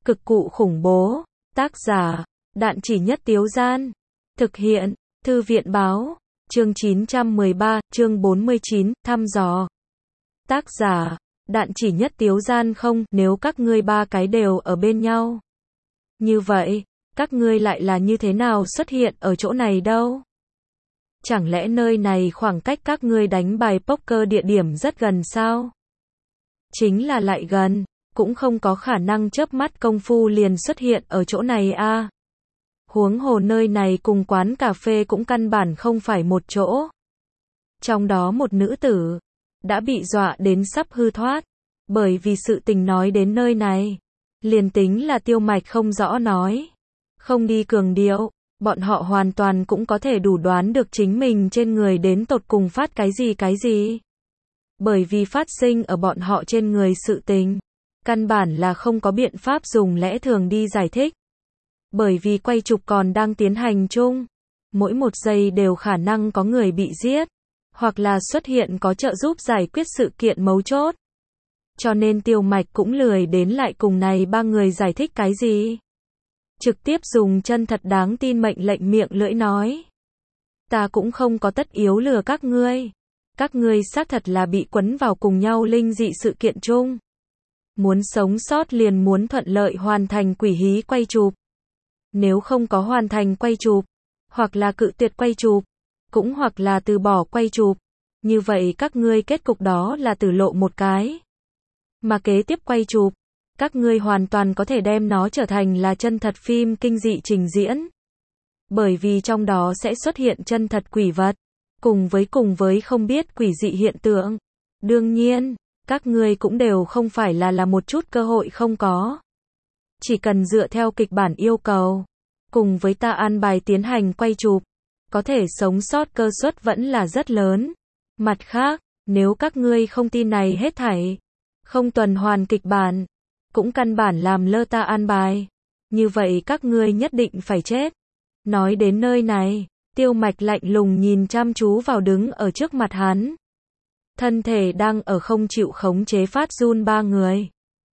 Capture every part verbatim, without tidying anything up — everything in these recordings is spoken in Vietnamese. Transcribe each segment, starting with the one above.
Cực cụ khủng bố. Tác giả, Đạn Chỉ Nhất Tiếu Gian. Thực hiện, Thư viện báo. Chương chín trăm mười ba, chương bốn mươi chín, thăm dò. Tác giả, Đạn Chỉ Nhất Tiếu Gian. Không, nếu các ngươi ba cái đều ở bên nhau. Như vậy, các ngươi lại là như thế nào xuất hiện ở chỗ này đâu? Chẳng lẽ nơi này khoảng cách các ngươi đánh bài poker địa điểm rất gần sao? Chính là lại gần, cũng không có khả năng chớp mắt công phu liền xuất hiện ở chỗ này a. À. Huống hồ nơi này cùng quán cà phê cũng căn bản không phải một chỗ. Trong đó một nữ tử đã bị dọa đến sắp hư thoát, bởi vì sự tình nói đến nơi này, liền tính là Tiêu Mạch không rõ nói, không đi cường điệu, bọn họ hoàn toàn cũng có thể đủ đoán được chính mình trên người đến tột cùng phát cái gì cái gì. Bởi vì phát sinh ở bọn họ trên người sự tình, căn bản là không có biện pháp dùng lẽ thường đi giải thích. Bởi vì quay chụp còn đang tiến hành chung, mỗi một giây đều khả năng có người bị giết, hoặc là xuất hiện có trợ giúp giải quyết sự kiện mấu chốt. Cho nên Tiêu Mạch cũng lười đến lại cùng này ba người giải thích cái gì. Trực tiếp dùng chân thật đáng tin mệnh lệnh miệng lưỡi nói. Ta cũng không có tất yếu lừa các ngươi. Các ngươi xác thật là bị quấn vào cùng nhau linh dị sự kiện chung. Muốn sống sót liền muốn thuận lợi hoàn thành quỷ hí quay chụp. Nếu không có hoàn thành quay chụp, hoặc là cự tuyệt quay chụp, cũng hoặc là từ bỏ quay chụp, như vậy các ngươi kết cục đó là tử lộ một cái. Mà kế tiếp quay chụp, các ngươi hoàn toàn có thể đem nó trở thành là chân thật phim kinh dị trình diễn. Bởi vì trong đó sẽ xuất hiện chân thật quỷ vật, cùng với cùng với không biết quỷ dị hiện tượng. Đương nhiên, các ngươi cũng đều không phải là là một chút cơ hội không có. Chỉ cần dựa theo kịch bản yêu cầu, cùng với ta an bài tiến hành quay chụp, có thể sống sót cơ suất vẫn là rất lớn. Mặt khác, nếu các ngươi không tin này hết thảy, không tuần hoàn kịch bản, cũng căn bản làm lơ ta an bài, như vậy các ngươi nhất định phải chết. Nói đến nơi này, Tiêu Mạch lạnh lùng nhìn chăm chú vào đứng ở trước mặt hắn. Thân thể đang ở không chịu khống chế phát run ba người.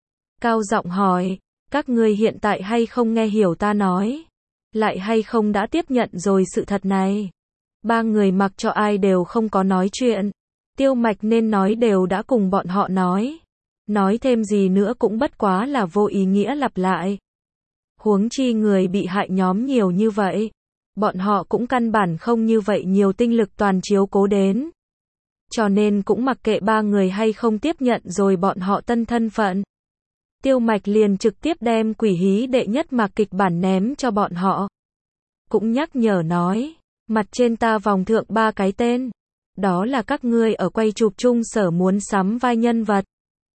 Cao giọng hỏi, các ngươi hiện tại hay không nghe hiểu ta nói? Lại hay không đã tiếp nhận rồi sự thật này? Ba người mặc cho ai đều không có nói chuyện. Tiêu Mạch nên nói đều đã cùng bọn họ nói. Nói thêm gì nữa cũng bất quá là vô ý nghĩa lặp lại. Huống chi người bị hại nhóm nhiều như vậy, bọn họ cũng căn bản không như vậy nhiều tinh lực toàn chiếu cố đến. Cho nên cũng mặc kệ ba người hay không tiếp nhận rồi bọn họ tân thân phận. Tiêu Mạch liền trực tiếp đem quỷ hí đệ nhất mạc kịch bản ném cho bọn họ. Cũng nhắc nhở nói, mặt trên ta vòng thượng ba cái tên. Đó là các ngươi ở quay chụp chung sở muốn sắm vai nhân vật.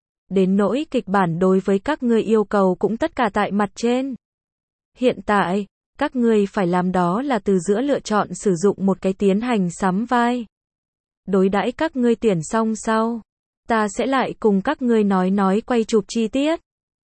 Đến nỗi kịch bản đối với các ngươi yêu cầu cũng tất cả tại mặt trên. Hiện tại, các ngươi phải làm đó là từ giữa lựa chọn sử dụng một cái tiến hành sắm vai. Đối đãi các ngươi tuyển xong sau, ta sẽ lại cùng các ngươi nói nói quay chụp chi tiết.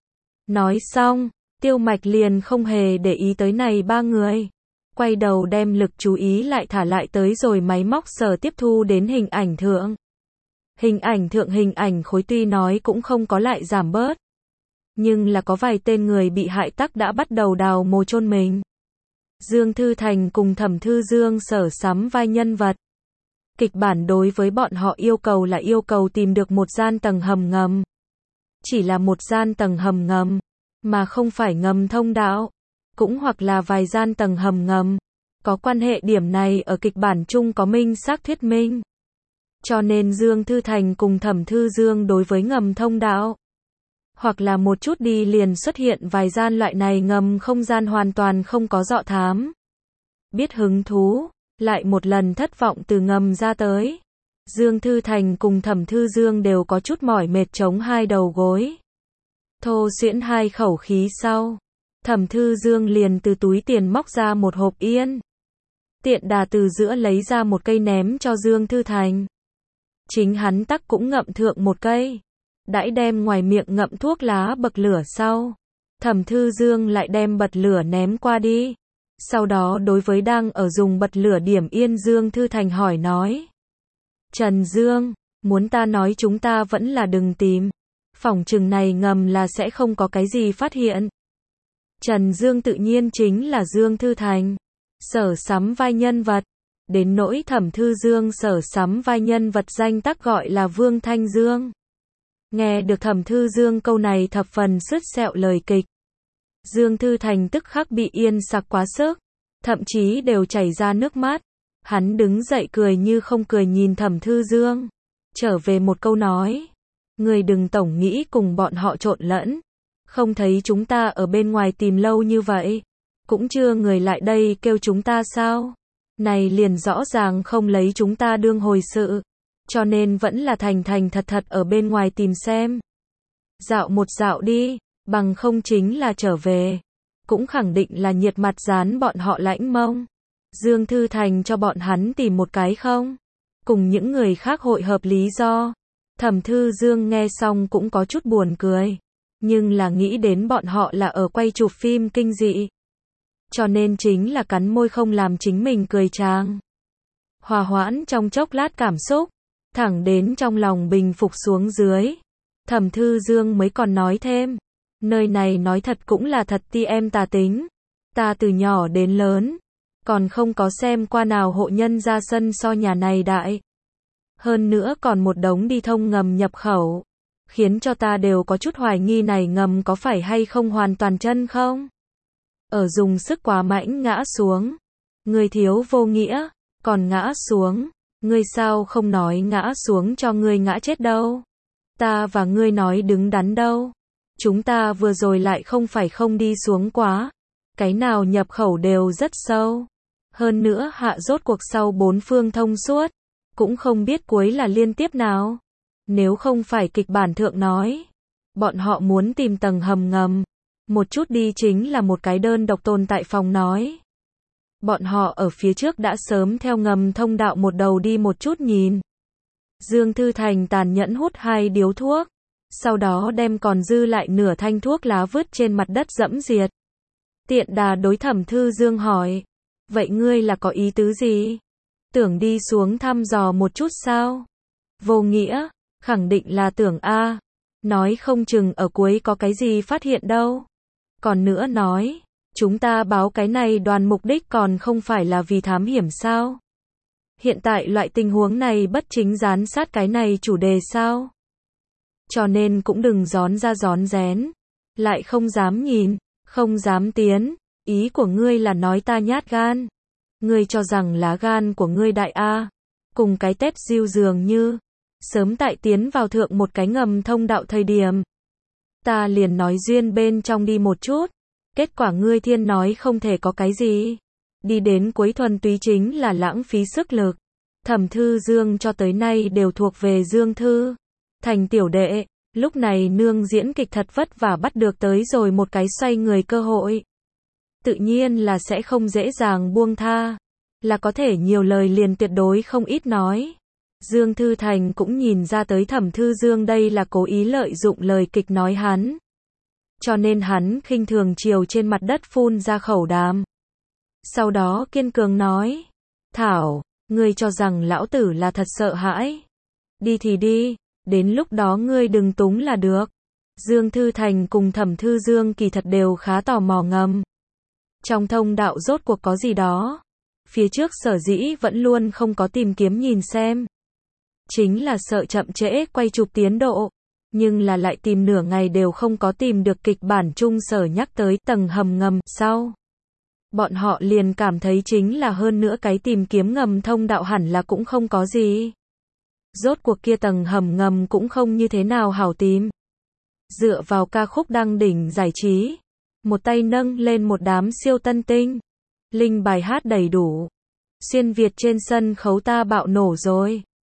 Nói xong, Tiêu Mạch liền không hề để ý tới này ba người. Quay đầu đem lực chú ý lại thả lại tới rồi máy móc sở tiếp thu đến hình ảnh thượng. Hình ảnh thượng hình ảnh khối tuy nói cũng không có lại giảm bớt. Nhưng là có vài tên người bị hại tắc đã bắt đầu đào mồ chôn mình. Dương Thư Thành cùng Thẩm Thư Dương sở sắm vai nhân vật. Kịch bản đối với bọn họ yêu cầu là yêu cầu tìm được một gian tầng hầm ngầm. Chỉ là một gian tầng hầm ngầm, mà không phải ngầm thông đạo, cũng hoặc là vài gian tầng hầm ngầm. Có quan hệ điểm này ở kịch bản chung có minh xác thuyết minh. Cho nên Dương Thư Thành cùng Thẩm Thư Dương đối với ngầm thông đạo, hoặc là một chút đi liền xuất hiện vài gian loại này ngầm không gian hoàn toàn không có dọ thám. Biết hứng thú, lại một lần thất vọng từ ngầm ra tới. Dương Thư Thành cùng Thẩm Thư Dương đều có chút mỏi mệt chống hai đầu gối. Thô xuyễn hai khẩu khí sau, Thẩm Thư Dương liền từ túi tiền móc ra một hộp yên. Tiện đà từ giữa lấy ra một cây ném cho Dương Thư Thành. Chính hắn tắc cũng ngậm thượng một cây. Đãi đem ngoài miệng ngậm thuốc lá bậc lửa sau, Thẩm Thư Dương lại đem bật lửa ném qua đi. Sau đó đối với đang ở dùng bật lửa điểm yên Dương Thư Thành hỏi nói. Trần Dương, muốn ta nói chúng ta vẫn là đừng tìm. Phỏng chừng này ngầm là sẽ không có cái gì phát hiện. Trần Dương tự nhiên chính là Dương Thư Thành, sở sắm vai nhân vật. Đến nỗi Thẩm Thư Dương sở sắm vai nhân vật danh tác gọi là Vương Thanh Dương. Nghe được Thẩm Thư Dương câu này thập phần sứt sẹo lời kịch. Dương Thư Thành tức khắc bị yên sặc quá sức, thậm chí đều chảy ra nước mắt. Hắn đứng dậy cười như không cười nhìn Thẩm Thư Dương, trở về một câu nói. Người đừng tổng nghĩ cùng bọn họ trộn lẫn. Không thấy chúng ta ở bên ngoài tìm lâu như vậy, cũng chưa người lại đây kêu chúng ta sao? Này liền rõ ràng không lấy chúng ta đương hồi sự, cho nên vẫn là thành thành thật thật ở bên ngoài tìm xem. Dạo một dạo đi, bằng không chính là trở về, cũng khẳng định là nhiệt mặt dán bọn họ lãnh mông. Dương Thư Thành cho bọn hắn tìm một cái không? Cùng những người khác hội hợp lý do. Thẩm Thư Dương nghe xong cũng có chút buồn cười, nhưng là nghĩ đến bọn họ là ở quay chụp phim kinh dị, cho nên chính là cắn môi không làm chính mình cười tràng. Hòa hoãn trong chốc lát cảm xúc, thẳng đến trong lòng bình phục xuống dưới. Thẩm Thư Dương mới còn nói thêm, nơi này nói thật cũng là thật ti em tà tính. Ta từ nhỏ đến lớn, còn không có xem qua nào hộ nhân ra sân so nhà này đại. Hơn nữa còn một đống đi thông ngầm nhập khẩu, khiến cho ta đều có chút hoài nghi này ngầm có phải hay không hoàn toàn chân không? Ở dùng sức quá mạnh ngã xuống. Ngươi thiếu vô nghĩa, còn ngã xuống. Ngươi sao không nói ngã xuống cho ngươi ngã chết đâu? Ta và ngươi nói đứng đắn đâu? Chúng ta vừa rồi lại không phải không đi xuống quá. Cái nào nhập khẩu đều rất sâu. Hơn nữa hạ rốt cuộc sau bốn phương thông suốt, cũng không biết cuối là liên tiếp nào. Nếu không phải kịch bản thượng nói, bọn họ muốn tìm tầng hầm ngầm, một chút đi chính là một cái đơn độc tồn tại phòng nói. Bọn họ ở phía trước đã sớm theo ngầm thông đạo một đầu đi một chút nhìn. Dương Thư Thành tàn nhẫn hút hai điếu thuốc, sau đó đem còn dư lại nửa thanh thuốc lá vứt trên mặt đất dẫm diệt. Tiện đà đối Thẩm Thư Dương hỏi, vậy ngươi là có ý tứ gì? Tưởng đi xuống thăm dò một chút sao? Vô nghĩa, khẳng định là tưởng a, nói không chừng ở cuối có cái gì phát hiện đâu. Còn nữa nói, chúng ta báo cái này đoàn mục đích còn không phải là vì thám hiểm sao? Hiện tại loại tình huống này bất chính gián sát cái này chủ đề sao? Cho nên cũng đừng gión ra gión rén, lại không dám nhìn, không dám tiến. Ý của ngươi là nói ta nhát gan. Ngươi cho rằng lá gan của ngươi đại a, cùng cái tép diêu dường như, sớm tại tiến vào thượng một cái ngầm thông đạo thời điểm. Ta liền nói duyên bên trong đi một chút, kết quả ngươi thiên nói không thể có cái gì. Đi đến cuối thuần túy chính là lãng phí sức lực. Thẩm Thư Dương cho tới nay đều thuộc về Dương Thư Thành tiểu đệ, lúc này nương diễn kịch thật vất vả bắt được tới rồi một cái xoay người cơ hội. Tự nhiên là sẽ không dễ dàng buông tha, là có thể nhiều lời liền tuyệt đối không ít nói. Dương Thư Thành cũng nhìn ra tới Thẩm Thư Dương đây là cố ý lợi dụng lời kịch nói hắn. Cho nên hắn khinh thường chiều trên mặt đất phun ra khẩu đàm. Sau đó kiên cường nói, Thảo, ngươi cho rằng lão tử là thật sợ hãi. Đi thì đi, đến lúc đó ngươi đừng túng là được. Dương Thư Thành cùng Thẩm Thư Dương kỳ thật đều khá tò mò ngầm. Trong thông đạo rốt cuộc có gì đó. Phía trước sở dĩ vẫn luôn không có tìm kiếm nhìn xem. Chính là sợ chậm trễ quay chụp tiến độ. Nhưng là lại tìm nửa ngày đều không có tìm được kịch bản chung sở nhắc tới tầng hầm ngầm sau. Bọn họ liền cảm thấy chính là hơn nữa cái tìm kiếm ngầm thông đạo hẳn là cũng không có gì. Rốt cuộc kia tầng hầm ngầm cũng không như thế nào hảo tìm. Dựa vào ca khúc đăng đỉnh giải trí, một tay nâng lên một đám siêu tân tinh. Linh bài hát đầy đủ. Xuyên Việt trên sân khấu ta bạo nổ rồi.